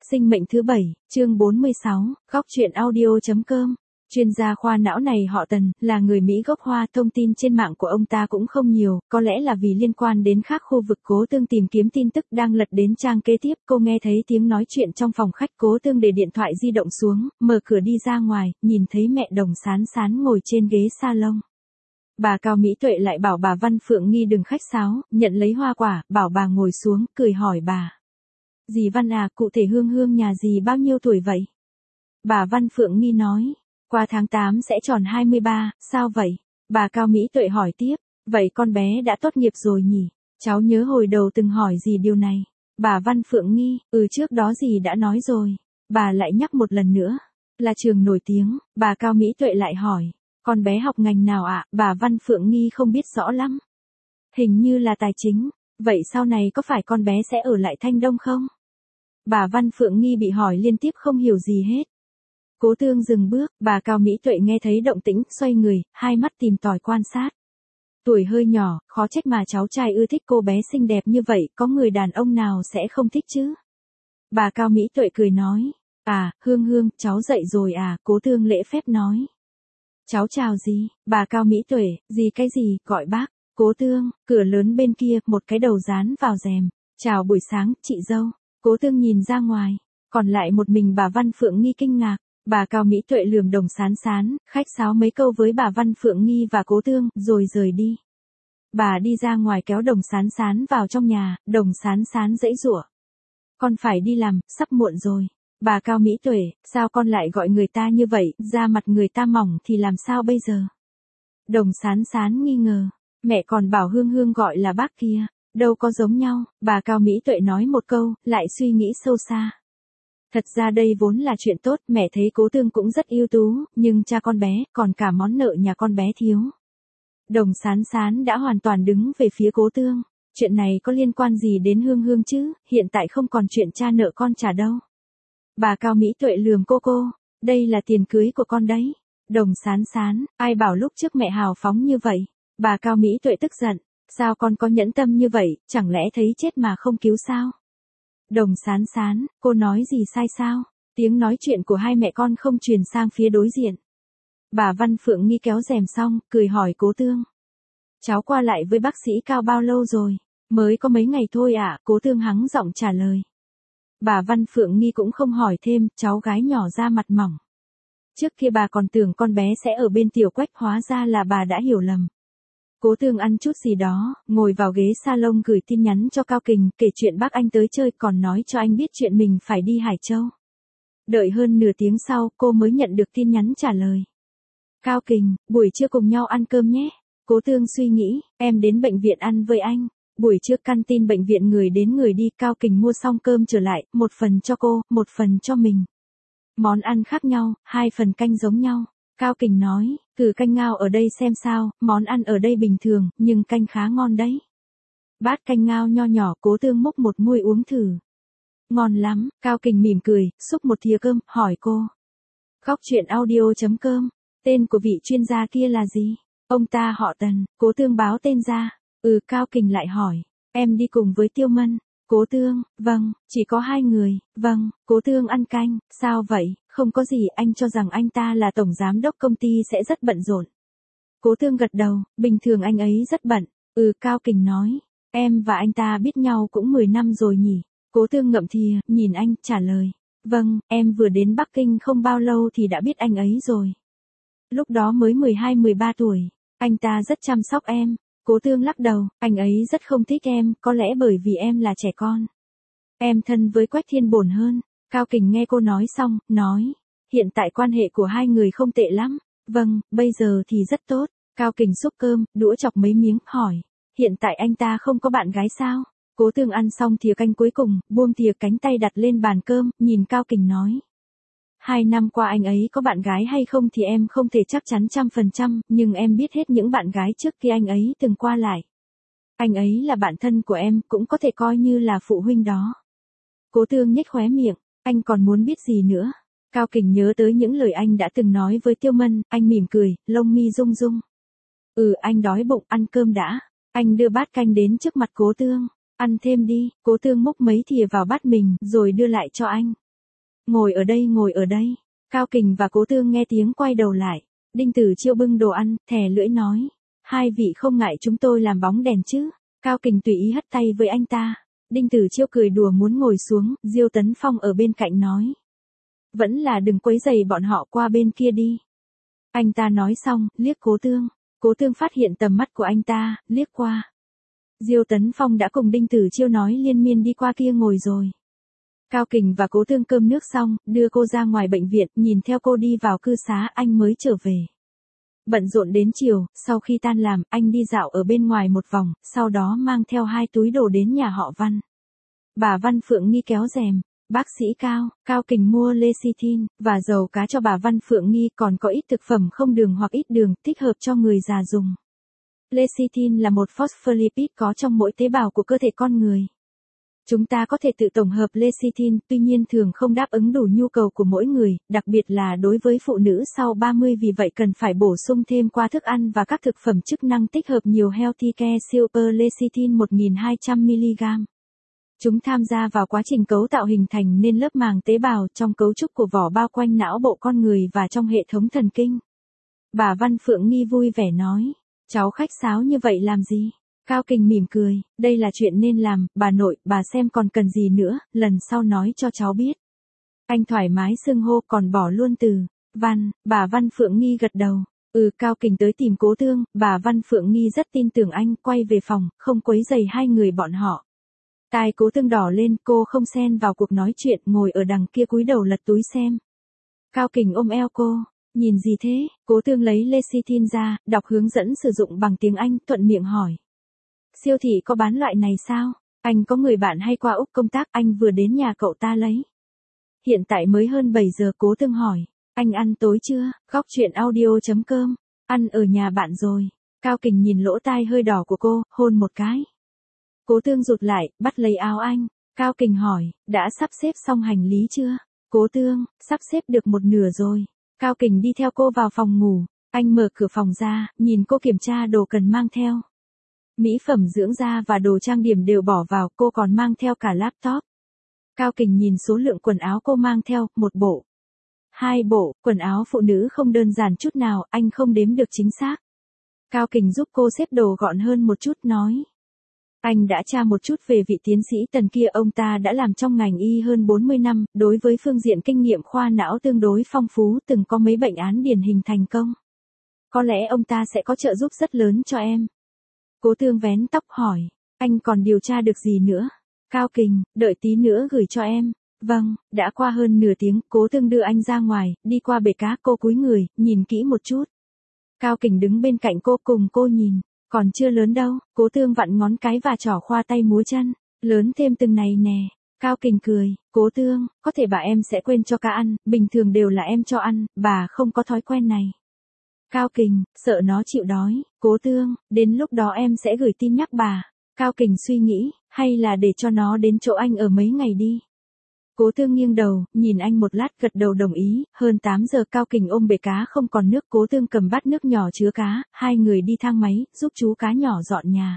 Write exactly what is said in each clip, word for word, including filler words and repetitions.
Sinh mệnh thứ bảy, chương bốn mươi sáu, góc truyện audio.com. Chuyên gia khoa não này họ Tần, là người Mỹ gốc Hoa, thông tin trên mạng của ông ta cũng không nhiều, có lẽ là vì liên quan đến khác khu vực. Cố Tương tìm kiếm tin tức đang lật đến trang kế tiếp, cô nghe thấy tiếng nói chuyện trong phòng khách. Cố Tương để điện thoại di động xuống, mở cửa đi ra ngoài, nhìn thấy mẹ Đồng Sán Sán ngồi trên ghế salon. Bà Cao Mỹ Tuệ lại bảo bà Văn Phượng Nghi đừng khách sáo, nhận lấy hoa quả, bảo bà ngồi xuống, cười hỏi bà. Dì Văn à, cụ thể Hương Hương nhà dì bao nhiêu tuổi vậy? Bà Văn Phượng Nghi nói, qua tháng tám sẽ tròn hai mươi ba, sao vậy? Bà Cao Mỹ Tuệ hỏi tiếp, vậy con bé đã tốt nghiệp rồi nhỉ? Cháu nhớ hồi đầu từng hỏi dì điều này. Bà Văn Phượng Nghi, ừ trước đó dì đã nói rồi. Bà lại nhắc một lần nữa, là trường nổi tiếng. Bà Cao Mỹ Tuệ lại hỏi, con bé học ngành nào ạ? À? Bà Văn Phượng Nghi không biết rõ lắm. Hình như là tài chính. Vậy sau này có phải con bé sẽ ở lại Thanh Đông không? Bà Văn Phượng Nghi bị hỏi liên tiếp không hiểu gì hết. Cố Tương dừng bước, bà Cao Mỹ Tuệ nghe thấy động tĩnh, xoay người, hai mắt tìm tòi quan sát. Tuổi hơi nhỏ, khó trách mà cháu trai ưa thích cô bé xinh đẹp như vậy, có người đàn ông nào sẽ không thích chứ? Bà Cao Mỹ Tuệ cười nói, à, Hương Hương, cháu dậy rồi à? Cố Tương lễ phép nói. Cháu chào gì? Bà Cao Mỹ Tuệ, gì cái gì, gọi bác. Cố Tương, cửa lớn bên kia, một cái đầu dán vào rèm. Chào buổi sáng, chị dâu. Cố Tương nhìn ra ngoài, còn lại một mình bà Văn Phượng Nghi kinh ngạc. Bà Cao Mỹ Tuệ lườm Đồng Sán Sán, khách sáo mấy câu với bà Văn Phượng Nghi và Cố Tương, rồi rời đi. Bà đi ra ngoài kéo Đồng Sán Sán vào trong nhà, Đồng Sán Sán giãy giụa. Con phải đi làm, sắp muộn rồi. Bà Cao Mỹ Tuệ, sao con lại gọi người ta như vậy, da mặt người ta mỏng thì làm sao bây giờ? Đồng Sán Sán nghi ngờ, mẹ còn bảo Hương Hương gọi là bác kia, đâu có giống nhau. Bà Cao Mỹ Tuệ nói một câu, lại suy nghĩ sâu xa. Thật ra đây vốn là chuyện tốt, mẹ thấy Cố Tương cũng rất ưu tú, nhưng cha con bé, còn cả món nợ nhà con bé thiếu. Đồng Sán Sán đã hoàn toàn đứng về phía Cố Tương. Chuyện này có liên quan gì đến Hương Hương chứ, hiện tại không còn chuyện cha nợ con trả đâu. Bà Cao Mỹ Tuệ lườm cô cô, đây là tiền cưới của con đấy. Đồng Sán Sán, ai bảo lúc trước mẹ hào phóng như vậy. Bà Cao Mỹ Tuệ tức giận, sao con có nhẫn tâm như vậy, chẳng lẽ thấy chết mà không cứu sao? Đồng Sán Sán, cô nói gì sai sao? Tiếng nói chuyện của hai mẹ con không truyền sang phía đối diện. Bà Văn Phượng Nghi kéo rèm xong, cười hỏi Cố Tương. Cháu qua lại với bác sĩ Cao bao lâu rồi? Mới có mấy ngày thôi ạ, à? Cố Tương hắng giọng trả lời. Bà Văn Phượng Nghi cũng không hỏi thêm, cháu gái nhỏ da mặt mỏng. Trước kia bà còn tưởng con bé sẽ ở bên Tiểu Quách, hóa ra là bà đã hiểu lầm. Cố Tương ăn chút gì đó, ngồi vào ghế salon gửi tin nhắn cho Cao Kình, kể chuyện bác anh tới chơi, còn nói cho anh biết chuyện mình phải đi Hải Châu. Đợi hơn nửa tiếng sau, cô mới nhận được tin nhắn trả lời. Cao Kình, buổi trưa cùng nhau ăn cơm nhé. Cố Tương suy nghĩ, em đến bệnh viện ăn với anh. Buổi trưa canteen bệnh viện người đến người đi, Cao Kình mua xong cơm trở lại, một phần cho cô, một phần cho mình. Món ăn khác nhau, hai phần canh giống nhau. Cao Kình nói, thử canh ngao ở đây xem sao, món ăn ở đây bình thường, nhưng canh khá ngon đấy. Bát canh ngao nho nhỏ, Cố Tương múc một muôi uống thử. Ngon lắm, Cao Kình mỉm cười, xúc một thìa cơm, hỏi cô. Góc truyện audio.com, tên của vị chuyên gia kia là gì? Ông ta họ Tần. Cố Tương báo tên ra. Ừ, Cao Kình lại hỏi, em đi cùng với Tiêu Mân. Cố Tương, vâng, chỉ có hai người, vâng. Cố Tương ăn canh, sao vậy? Không có gì, anh cho rằng anh ta là tổng giám đốc công ty sẽ rất bận rộn. Cố Tương gật đầu, bình thường anh ấy rất bận. Ừ, Cao Kình nói, em và anh ta biết nhau cũng mười năm rồi nhỉ? Cố Tương ngậm thìa, nhìn anh, trả lời, vâng, em vừa đến Bắc Kinh không bao lâu thì đã biết anh ấy rồi. Lúc đó mới mười hai mười ba tuổi, anh ta rất chăm sóc em. Cố Tương lắc đầu, anh ấy rất không thích em, có lẽ bởi vì em là trẻ con. Em thân với Quách Thiên Bổn hơn. Cao Kình nghe cô nói xong, nói, hiện tại quan hệ của hai người không tệ lắm. Vâng, bây giờ thì rất tốt. Cao Kình xúc cơm, đũa chọc mấy miếng, hỏi, hiện tại anh ta không có bạn gái sao? Cố Tương ăn xong thìa canh cuối cùng, buông thìa cánh tay đặt lên bàn cơm, nhìn Cao Kình nói. Hai năm qua anh ấy có bạn gái hay không thì em không thể chắc chắn trăm phần trăm, nhưng em biết hết những bạn gái trước kia anh ấy từng qua lại. Anh ấy là bạn thân của em, cũng có thể coi như là phụ huynh đó. Cố Tương nhếch khóe miệng, anh còn muốn biết gì nữa? Cao Kình nhớ tới những lời anh đã từng nói với Tiêu Mân, anh mỉm cười, lông mi rung rung. Ừ, anh đói bụng, ăn cơm đã. Anh đưa bát canh đến trước mặt Cố Tương, ăn thêm đi. Cố Tương múc mấy thìa vào bát mình, rồi đưa lại cho anh. Ngồi ở đây ngồi ở đây. Cao Kình và Cố Tương nghe tiếng quay đầu lại. Đinh Tử Chiêu bưng đồ ăn, thè lưỡi nói. Hai vị không ngại chúng tôi làm bóng đèn chứ. Cao Kình tùy ý hất tay với anh ta. Đinh Tử Chiêu cười đùa muốn ngồi xuống, Diêu Tấn Phong ở bên cạnh nói. Vẫn là đừng quấy rầy bọn họ, qua bên kia đi. Anh ta nói xong, liếc Cố Tương. Cố Tương phát hiện tầm mắt của anh ta, liếc qua. Diêu Tấn Phong đã cùng Đinh Tử Chiêu nói liên miên đi qua kia ngồi rồi. Cao Kình và Cố Tương cơm nước xong, đưa cô ra ngoài bệnh viện, nhìn theo cô đi vào cư xá, anh mới trở về. Bận rộn đến chiều, sau khi tan làm, anh đi dạo ở bên ngoài một vòng, sau đó mang theo hai túi đồ đến nhà họ Văn. Bà Văn Phượng Nghi kéo rèm. Bác sĩ Cao, Cao Kình mua lecithin và dầu cá cho bà Văn Phượng Nghi, còn có ít thực phẩm không đường hoặc ít đường, thích hợp cho người già dùng. Lecithin là một phospholipid có trong mỗi tế bào của cơ thể con người. Chúng ta có thể tự tổng hợp lecithin, tuy nhiên thường không đáp ứng đủ nhu cầu của mỗi người, đặc biệt là đối với phụ nữ sau ba mươi, vì vậy cần phải bổ sung thêm qua thức ăn và các thực phẩm chức năng tích hợp nhiều Healthy Care Super Lecithin một nghìn hai trăm mi-li-gam. Chúng tham gia vào quá trình cấu tạo hình thành nên lớp màng tế bào trong cấu trúc của vỏ bao quanh não bộ con người và trong hệ thống thần kinh. Bà Văn Phượng Nghi vui vẻ nói, cháu khách sáo như vậy làm gì? Cao Kình mỉm cười, đây là chuyện nên làm, bà nội, bà xem còn cần gì nữa, lần sau nói cho cháu biết. Anh thoải mái xưng hô, còn bỏ luôn từ Văn. Bà Văn Phượng Nghi gật đầu. Ừ. Cao Kình tới tìm Cố Tương, bà Văn Phượng Nghi rất tin tưởng anh, quay về phòng, không quấy rầy hai người bọn họ. Tai Cố Tương đỏ lên, cô không xen vào cuộc nói chuyện, ngồi ở đằng kia cúi đầu lật túi xem. Cao Kình ôm eo cô, nhìn gì thế? Cố Tương lấy lecithin ra, đọc hướng dẫn sử dụng bằng tiếng Anh, thuận miệng hỏi. Siêu thị có bán loại này sao? Anh có người bạn hay qua Úc công tác, anh vừa đến nhà cậu ta lấy. Hiện tại mới hơn bảy giờ. Cố Tương hỏi. Anh ăn tối chưa? Góc chuyện audio chấm com. Ăn ở nhà bạn rồi. Cao Kình nhìn lỗ tai hơi đỏ của cô, hôn một cái. Cố Tương rụt lại, bắt lấy áo anh. Cao Kình hỏi, đã sắp xếp xong hành lý chưa? Cố Tương, sắp xếp được một nửa rồi. Cao Kình đi theo cô vào phòng ngủ. Anh mở cửa phòng ra, nhìn cô kiểm tra đồ cần mang theo. Mỹ phẩm dưỡng da và đồ trang điểm đều bỏ vào, cô còn mang theo cả laptop. Cao Kình nhìn số lượng quần áo cô mang theo, một bộ. Hai bộ, quần áo phụ nữ không đơn giản chút nào, anh không đếm được chính xác. Cao Kình giúp cô xếp đồ gọn hơn một chút, nói. Anh đã tra một chút về vị tiến sĩ Tần kia, ông ta đã làm trong ngành y hơn bốn mươi năm, đối với phương diện kinh nghiệm khoa não tương đối phong phú, từng có mấy bệnh án điển hình thành công. Có lẽ ông ta sẽ có trợ giúp rất lớn cho em. Cố Tương vén tóc hỏi, anh còn điều tra được gì nữa? Cao Kình, đợi tí nữa gửi cho em. Vâng. Đã qua hơn nửa tiếng, Cố Tương đưa anh ra ngoài, đi qua bể cá, cô cúi người, nhìn kỹ một chút. Cao Kình đứng bên cạnh cô, cùng cô nhìn, còn chưa lớn đâu. Cố Tương vặn ngón cái và trỏ khoa tay múa chân, lớn thêm từng này nè. Cao Kình cười, Cố Tương, có thể bà em sẽ quên cho cá ăn, bình thường đều là em cho ăn, bà không có thói quen này. Cao Kình, sợ nó chịu đói. Cố Tương, đến lúc đó em sẽ gửi tin nhắc bà. Cao Kình suy nghĩ, hay là để cho nó đến chỗ anh ở mấy ngày đi. Cố Tương nghiêng đầu, nhìn anh một lát, gật đầu đồng ý. Hơn tám giờ, Cao Kình ôm bể cá không còn nước, Cố Tương cầm bát nước nhỏ chứa cá, hai người đi thang máy, giúp chú cá nhỏ dọn nhà.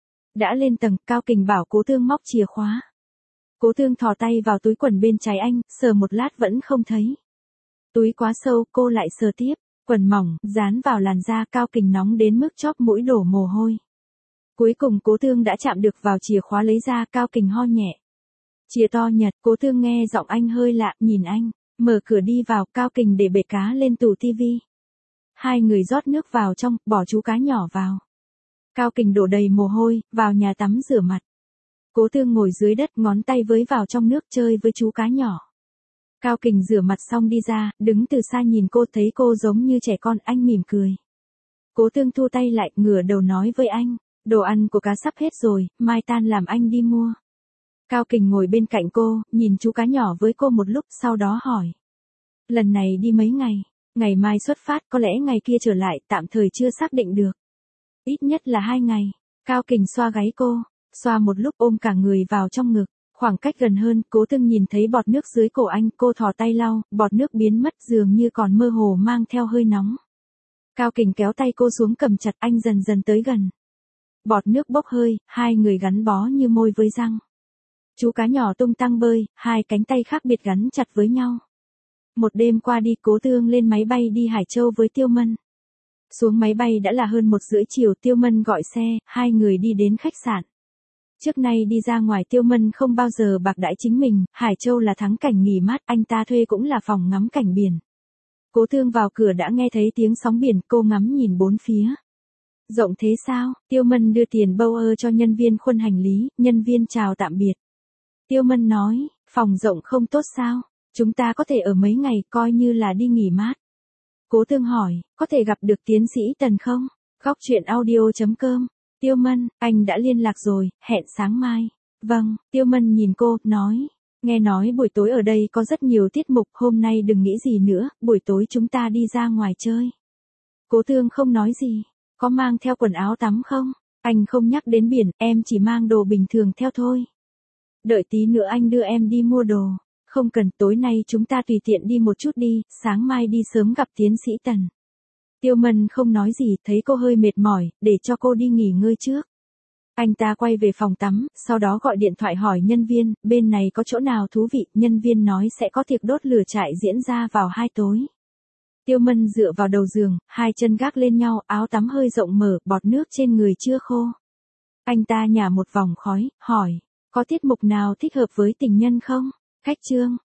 Đã lên tầng, Cao Kình bảo Cố Tương móc chìa khóa. Cố Tương thò tay vào túi quần bên trái anh, sờ một lát vẫn không thấy. Túi quá sâu, cô lại sờ tiếp. Quần mỏng, dán vào làn da. Cao Kình nóng đến mức chóp mũi đổ mồ hôi. Cuối cùng Cố Tương đã chạm được vào chìa khóa lấy ra. Cao Kình ho nhẹ. Chìa to nhật. Cố Tương nghe giọng anh hơi lạ, nhìn anh, mở cửa đi vào. Cao Kình để bể cá lên tủ tivi. Hai người rót nước vào trong, bỏ chú cá nhỏ vào. Cao Kình đổ đầy mồ hôi, vào nhà tắm rửa mặt. Cố Tương ngồi dưới đất, ngón tay với vào trong nước chơi với chú cá nhỏ. Cao Kình rửa mặt xong đi ra, đứng từ xa nhìn cô, thấy cô giống như trẻ con, anh mỉm cười. Cố Tương thu tay lại, ngửa đầu nói với anh, đồ ăn của cá sắp hết rồi, mai tan làm anh đi mua. Cao Kình ngồi bên cạnh cô, nhìn chú cá nhỏ với cô một lúc, sau đó hỏi. Lần này đi mấy ngày? Ngày mai xuất phát, có lẽ ngày kia trở lại, tạm thời chưa xác định được. Ít nhất là hai ngày. Cao Kình xoa gáy cô, xoa một lúc ôm cả người vào trong ngực. Khoảng cách gần hơn, Cố Tương nhìn thấy bọt nước dưới cổ anh, cô thò tay lau, bọt nước biến mất, dường như còn mơ hồ mang theo hơi nóng. Cao Kình kéo tay cô xuống, cầm chặt anh, dần dần tới gần. Bọt nước bốc hơi, hai người gắn bó như môi với răng. Chú cá nhỏ tung tăng bơi, hai cánh tay khác biệt gắn chặt với nhau. Một đêm qua đi, Cố Tương lên máy bay đi Hải Châu với Tiêu Mân. Xuống máy bay đã là hơn một rưỡi chiều, Tiêu Mân gọi xe, hai người đi đến khách sạn. Trước nay đi ra ngoài Tiêu Mân không bao giờ bạc đãi chính mình, Hải Châu là thắng cảnh nghỉ mát, anh ta thuê cũng là phòng ngắm cảnh biển. Cố Tương vào cửa đã nghe thấy tiếng sóng biển, cô ngắm nhìn bốn phía. Rộng thế sao? Tiêu Mân đưa tiền bâu ơ cho nhân viên khuân hành lý, nhân viên chào tạm biệt. Tiêu Mân nói, phòng rộng không tốt sao? Chúng ta có thể ở mấy ngày, coi như là đi nghỉ mát. Cố Tương hỏi, có thể gặp được tiến sĩ Tần không? Góc chuyện audio chấm com. Tiêu Mân, anh đã liên lạc rồi, hẹn sáng mai. Vâng, Tiêu Mân nhìn cô, nói. Nghe nói buổi tối ở đây có rất nhiều tiết mục, hôm nay đừng nghĩ gì nữa, buổi tối chúng ta đi ra ngoài chơi. Cố Tương không nói gì. Có mang theo quần áo tắm không? Anh không nhắc đến biển, em chỉ mang đồ bình thường theo thôi. Đợi tí nữa anh đưa em đi mua đồ. Không cần, tối nay chúng ta tùy tiện đi một chút đi, sáng mai đi sớm gặp tiến sĩ Tần. Tiêu Mân không nói gì, thấy cô hơi mệt mỏi, để cho cô đi nghỉ ngơi trước. Anh ta quay về phòng tắm, sau đó gọi điện thoại hỏi nhân viên, bên này có chỗ nào thú vị, nhân viên nói sẽ có tiệc đốt lửa trại diễn ra vào hai tối. Tiêu Mân dựa vào đầu giường, hai chân gác lên nhau, áo tắm hơi rộng mở, bọt nước trên người chưa khô. Anh ta nhả một vòng khói, hỏi, có tiết mục nào thích hợp với tình nhân không? Khách trương,